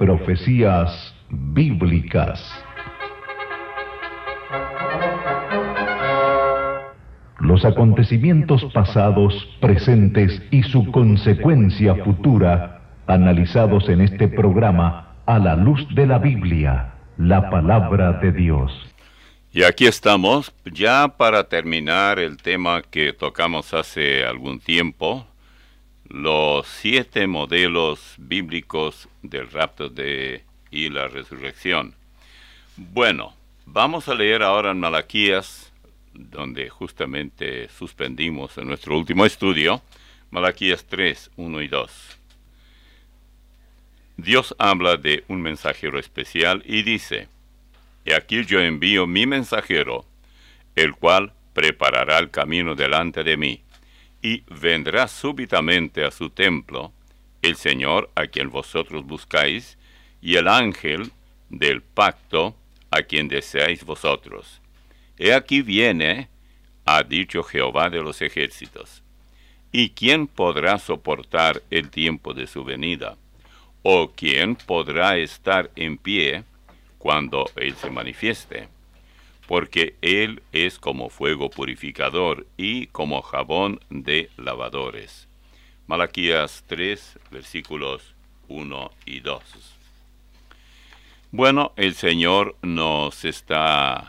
Profecías bíblicas. Los acontecimientos pasados, presentes y su consecuencia futura, analizados en este programa a la luz de la Biblia, la palabra de Dios. Y aquí estamos ya para terminar el tema que tocamos hace algún tiempo, los 7 modelos bíblicos del rapto y la resurrección. Bueno, vamos a leer ahora en Malaquías, donde justamente suspendimos en nuestro último estudio, Malaquías 3, 1 y 2. Dios habla de un mensajero especial y dice: «He aquí yo envío mi mensajero, el cual preparará el camino delante de mí, y vendrá súbitamente a su templo el Señor a quien vosotros buscáis, y el ángel del pacto a quien deseáis vosotros. He aquí viene, ha dicho Jehová de los ejércitos. ¿Y quién podrá soportar el tiempo de su venida? ¿O quién podrá estar en pie cuando Él se manifieste? Porque Él es como fuego purificador y como jabón de lavadores». Malaquías 3, versículos 1 y 2. Bueno, el Señor no se está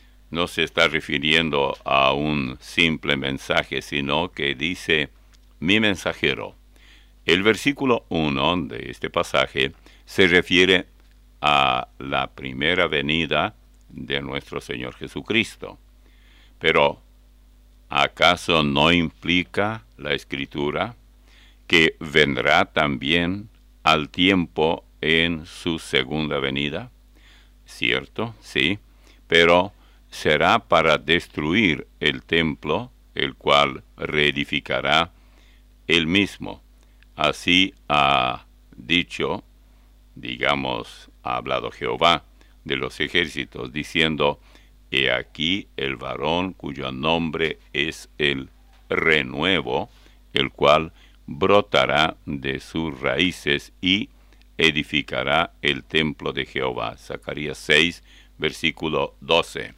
refiriendo a un simple mensaje, sino que dice: «mi mensajero». El versículo 1 de este pasaje se refiere a la primera venida de nuestro Señor Jesucristo. Pero, ¿acaso no implica la Escritura que vendrá también al tiempo en su segunda venida? ¿Cierto? Sí, pero será para destruir el templo, el cual reedificará él mismo. Así ha dicho, ha hablado Jehová de los ejércitos, diciendo: «He aquí el varón cuyo nombre es el renuevo, el cual brotará de sus raíces y edificará el templo de Jehová». Zacarías 6, versículo 12.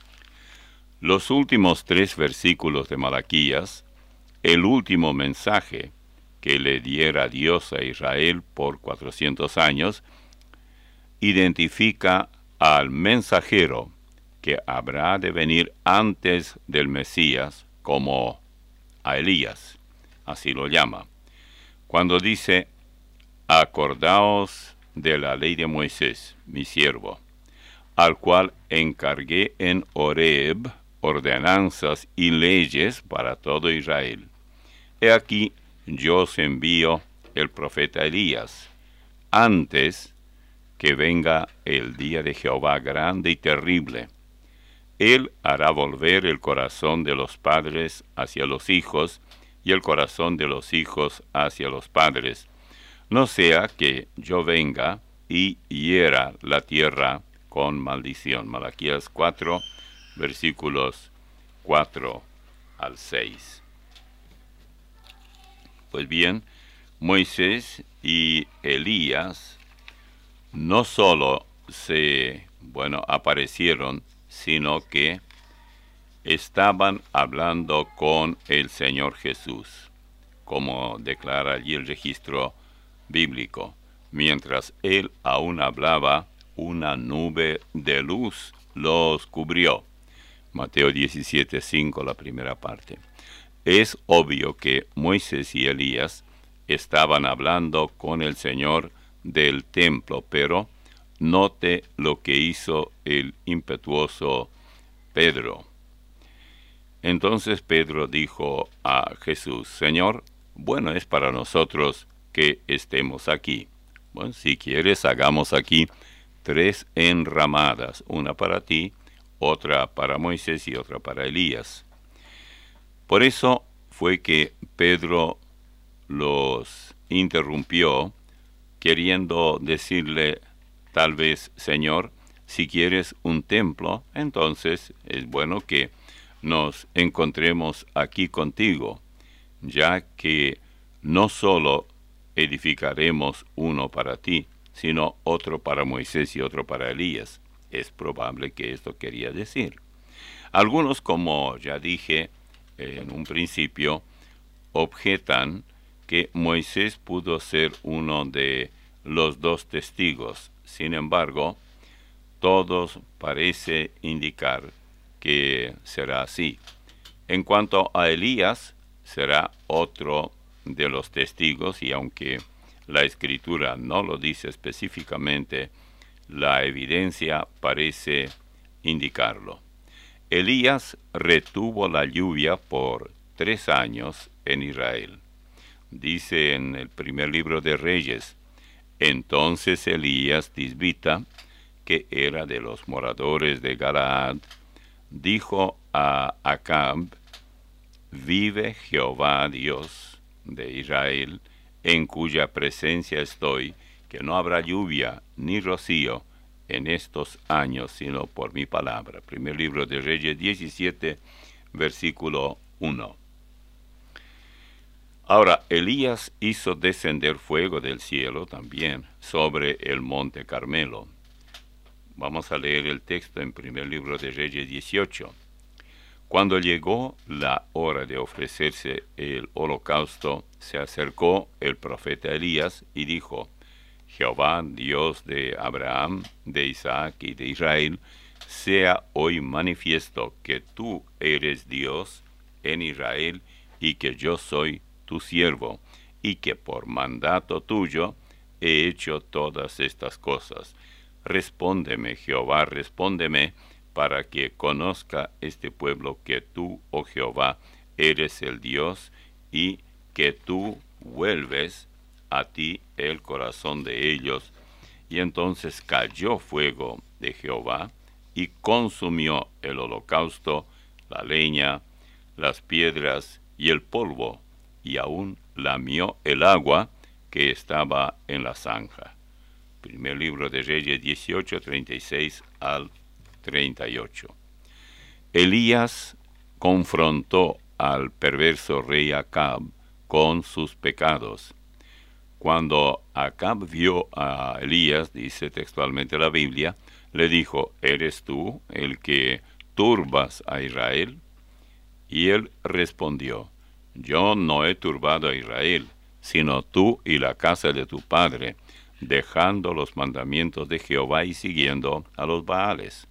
Los últimos 3 versículos de Malaquías, el último mensaje que le diera Dios a Israel por 400 años, identifica al mensajero que habrá de venir antes del Mesías, como a Elías, así lo llama. Cuando dice: «Acordaos de la ley de Moisés, mi siervo, al cual encargué en Horeb ordenanzas y leyes para todo Israel. He aquí yo os envío el profeta Elías, antes que venga el día de Jehová grande y terrible. Él hará volver el corazón de los padres hacia los hijos, y el corazón de los hijos hacia los padres, no sea que yo venga y hiera la tierra con maldición». Malaquías 4, versículos 4 al 6. Pues bien, Moisés y Elías no solo aparecieron, sino que estaban hablando con el Señor Jesús, como declara allí el registro bíblico. Mientras él aún hablaba, una nube de luz los cubrió. Mateo 17, 5, la primera parte. Es obvio que Moisés y Elías estaban hablando con el Señor del templo, pero note lo que hizo el impetuoso Pedro. Entonces Pedro dijo a Jesús: «Señor, bueno es para nosotros que estemos aquí. Bueno, si quieres, hagamos aquí 3 enramadas, una para ti, otra para Moisés y otra para Elías». Por eso fue que Pedro los interrumpió, queriendo decirle tal vez: «Señor, si quieres un templo, entonces es bueno que nos encontremos aquí contigo, ya que no solo edificaremos uno para ti, sino otro para Moisés y otro para Elías. Es probable que esto quería decir. Algunos, como ya dije en un principio, objetan que Moisés pudo ser uno de los dos testigos. Sin embargo, todos parece indicar que será así. En cuanto a Elías, será otro de los testigos, y aunque la Escritura no lo dice específicamente, la evidencia parece indicarlo. Elías retuvo la lluvia por 3 años en Israel. Dice en el primer libro de Reyes: entonces Elías tisbita, que era de los moradores de Galaad, dijo a Acab: vive Jehová Dios de Israel, en cuya presencia estoy, que no habrá lluvia ni rocío en estos años, sino por mi palabra. Primer libro de Reyes 17, versículo 1. Ahora, Elías hizo descender fuego del cielo también sobre el monte Carmelo. Vamos a leer el texto en primer libro de Reyes 18. Cuando llegó la hora de ofrecerse el holocausto, se acercó el profeta Elías y dijo: Jehová, Dios de Abraham, de Isaac y de Israel, sea hoy manifiesto que tú eres Dios en Israel y que yo soy tu siervo, y que por mandato tuyo he hecho todas estas cosas. Respóndeme, Jehová, respóndeme, para que conozca este pueblo que tú, oh Jehová, eres el Dios, y que tú vuelves a ti el corazón de ellos. Y entonces cayó fuego de Jehová, y consumió el holocausto, la leña, las piedras y el polvo, y aún lamió el agua que estaba en la zanja. Primer libro de Reyes 18, 36 al 38. Elías confrontó al perverso rey Acab con sus pecados. Cuando Acab vio a Elías, dice textualmente la Biblia, le dijo: ¿eres tú el que turbas a Israel? Y él respondió: yo no he turbado a Israel, sino tú y la casa de tu padre, dejando los mandamientos de Jehová y siguiendo a los Baales.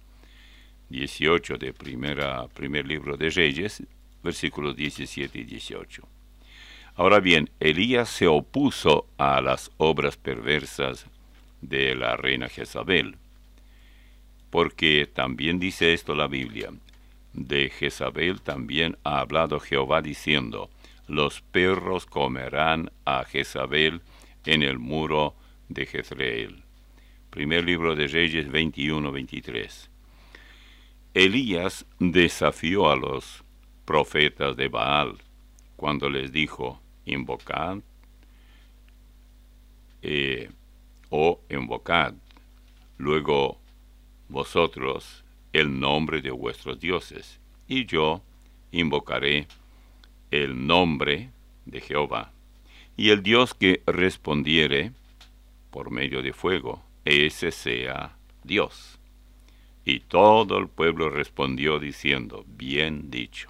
18 de primer libro de Reyes, versículos 17 y 18. Ahora bien, Elías se opuso a las obras perversas de la reina Jezabel, porque también dice esto la Biblia: de Jezabel también ha hablado Jehová diciendo: los perros comerán a Jezabel en el muro de Jezreel. Primer libro de Reyes 21, 23. Elías desafió a los profetas de Baal cuando les dijo: invocad o invocad luego vosotros el nombre de vuestros dioses, y yo invocaré el nombre de Jehová. Y el Dios que respondiere por medio de fuego, ese sea Dios. Y todo el pueblo respondió diciendo: bien dicho.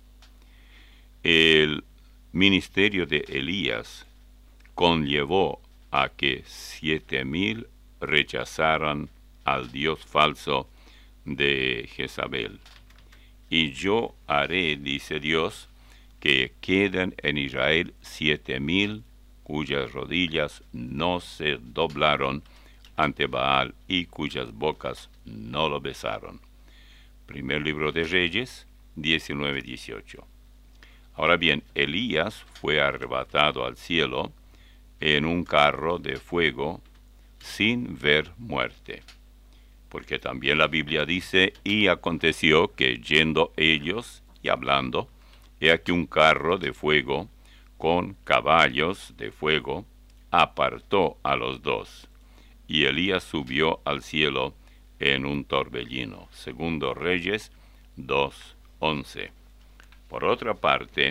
El ministerio de Elías conllevó a que 7,000 rechazaran al Dios falso de Jezabel. Y yo haré, dice Dios, que queden en Israel 7,000 cuyas rodillas no se doblaron ante Baal y cuyas bocas no lo besaron. Primer libro de Reyes 19, 18. Ahora bien, Elías fue arrebatado al cielo en un carro de fuego sin ver muerte. Porque también la Biblia dice: y aconteció que yendo ellos y hablando, he aquí un carro de fuego con caballos de fuego apartó a los dos, y Elías subió al cielo en un torbellino. Segundo Reyes 2:11. Por otra parte,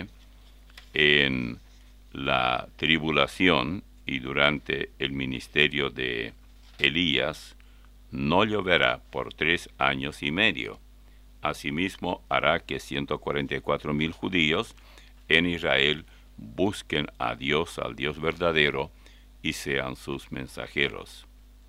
en la tribulación y durante el ministerio de Elías, no lloverá por 3 años y medio. Asimismo hará que 144,000 judíos en Israel busquen a Dios, al Dios verdadero, y sean sus mensajeros.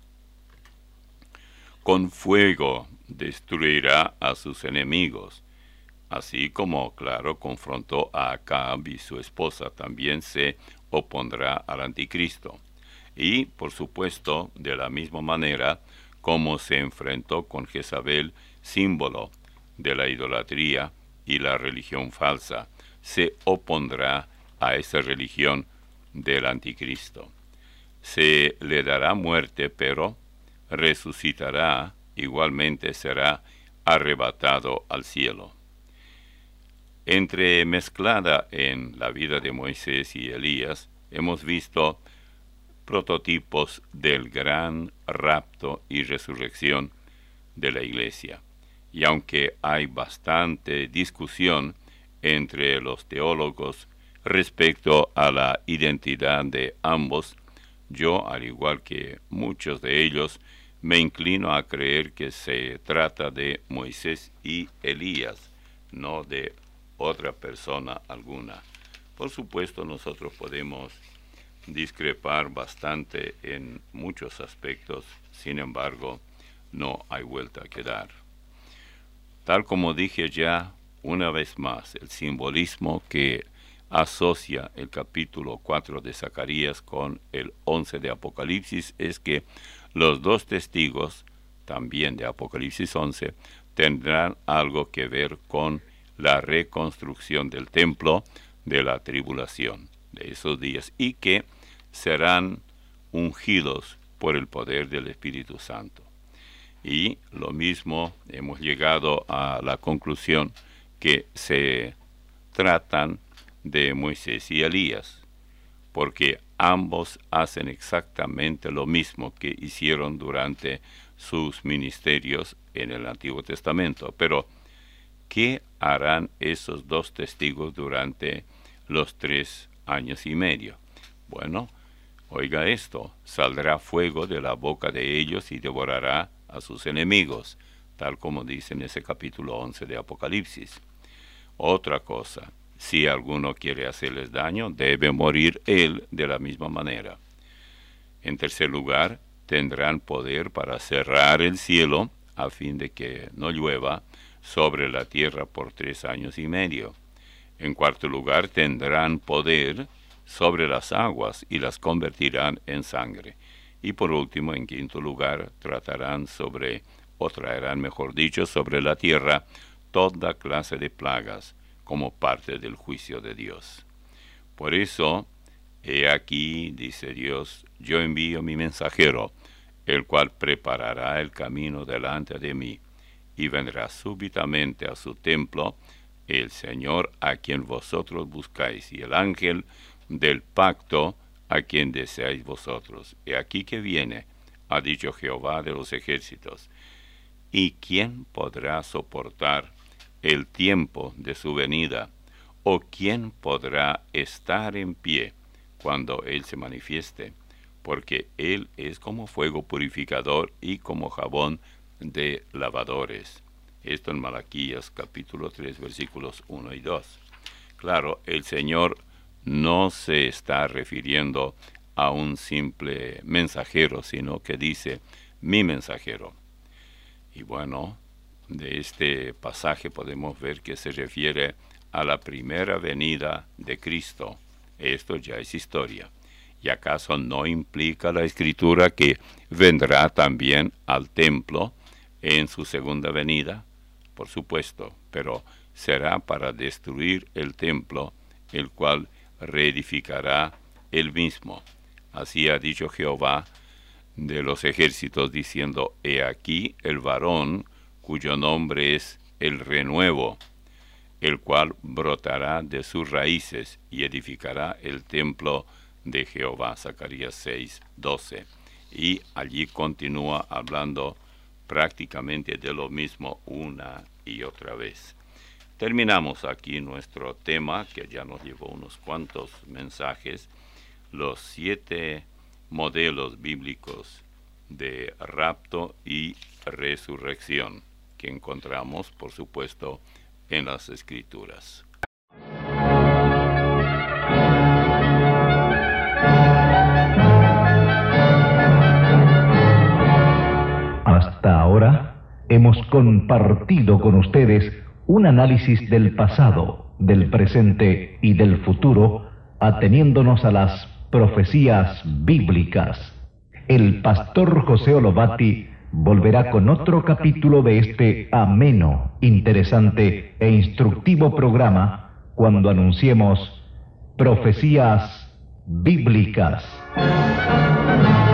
Con fuego destruirá a sus enemigos, así como, claro, confrontó a Acab y su esposa, también se opondrá al anticristo. Y, por supuesto, de la misma manera como se enfrentó con Jezabel, símbolo de la idolatría y la religión falsa, se opondrá a esa religión del anticristo. Se le dará muerte, pero resucitará, igualmente será arrebatado al cielo. Entremezclada en la vida de Moisés y Elías, hemos visto prototipos del gran rapto y resurrección de la Iglesia. Y aunque hay bastante discusión entre los teólogos respecto a la identidad de ambos, yo, al igual que muchos de ellos, me inclino a creer que se trata de Moisés y Elías, no de otra persona alguna. Por supuesto, nosotros podemos discrepar bastante en muchos aspectos, sin embargo, no hay vuelta que dar. Tal como dije ya una vez más, el simbolismo que asocia el capítulo 4 de Zacarías con el 11 de Apocalipsis es que los dos testigos, también de Apocalipsis 11, tendrán algo que ver con la reconstrucción del templo de la tribulación de esos días y que serán ungidos por el poder del Espíritu Santo. Y lo mismo, hemos llegado a la conclusión que se tratan de Moisés y Elías, porque ambos hacen exactamente lo mismo que hicieron durante sus ministerios en el Antiguo Testamento. Pero, ¿qué harán esos dos testigos durante los 3 años y medio? Bueno, oiga esto: saldrá fuego de la boca de ellos y devorará a sus enemigos, tal como dice en ese capítulo 11 de Apocalipsis. Otra cosa: si alguno quiere hacerles daño, debe morir él de la misma manera. En tercer lugar, tendrán poder para cerrar el cielo a fin de que no llueva sobre la tierra por 3 años y medio. En cuarto lugar, tendrán poder sobre las aguas y las convertirán en sangre. Y por último, en quinto lugar, traerán sobre la tierra toda clase de plagas como parte del juicio de Dios. Por eso, he aquí, dice Dios, yo envío mi mensajero, el cual preparará el camino delante de mí, y vendrá súbitamente a su templo el Señor a quien vosotros buscáis, y el ángel del pacto a quien deseáis vosotros. He aquí que viene, ha dicho Jehová de los ejércitos. ¿Y quién podrá soportar el tiempo de su venida? ¿O quién podrá estar en pie cuando Él se manifieste? Porque Él es como fuego purificador y como jabón de lavadores. Esto en Malaquías capítulo 3 versículos 1 y 2. Claro, el Señor no se está refiriendo a un simple mensajero, sino que dice mi mensajero. Y bueno, de este pasaje podemos ver que se refiere a la primera venida de Cristo. Esto ya es historia. ¿Y acaso no implica la Escritura que vendrá también al templo en su segunda venida? Por supuesto, pero será para destruir el templo, el cual reedificará él mismo. Así ha dicho Jehová de los ejércitos, diciendo: he aquí el varón cuyo nombre es el renuevo, el cual brotará de sus raíces y edificará el templo de Jehová. Zacarías 6:12. Y allí continúa hablando prácticamente de lo mismo una y otra vez. Terminamos aquí nuestro tema, que ya nos llevó unos cuantos mensajes, los 7 modelos bíblicos de rapto y resurrección que encontramos, por supuesto, en las Escrituras. Hasta ahora hemos compartido con ustedes un análisis del pasado, del presente y del futuro, ateniéndonos a las profecías bíblicas. El pastor José Olobati volverá con otro capítulo de este ameno, interesante e instructivo programa cuando anunciemos Profecías Bíblicas.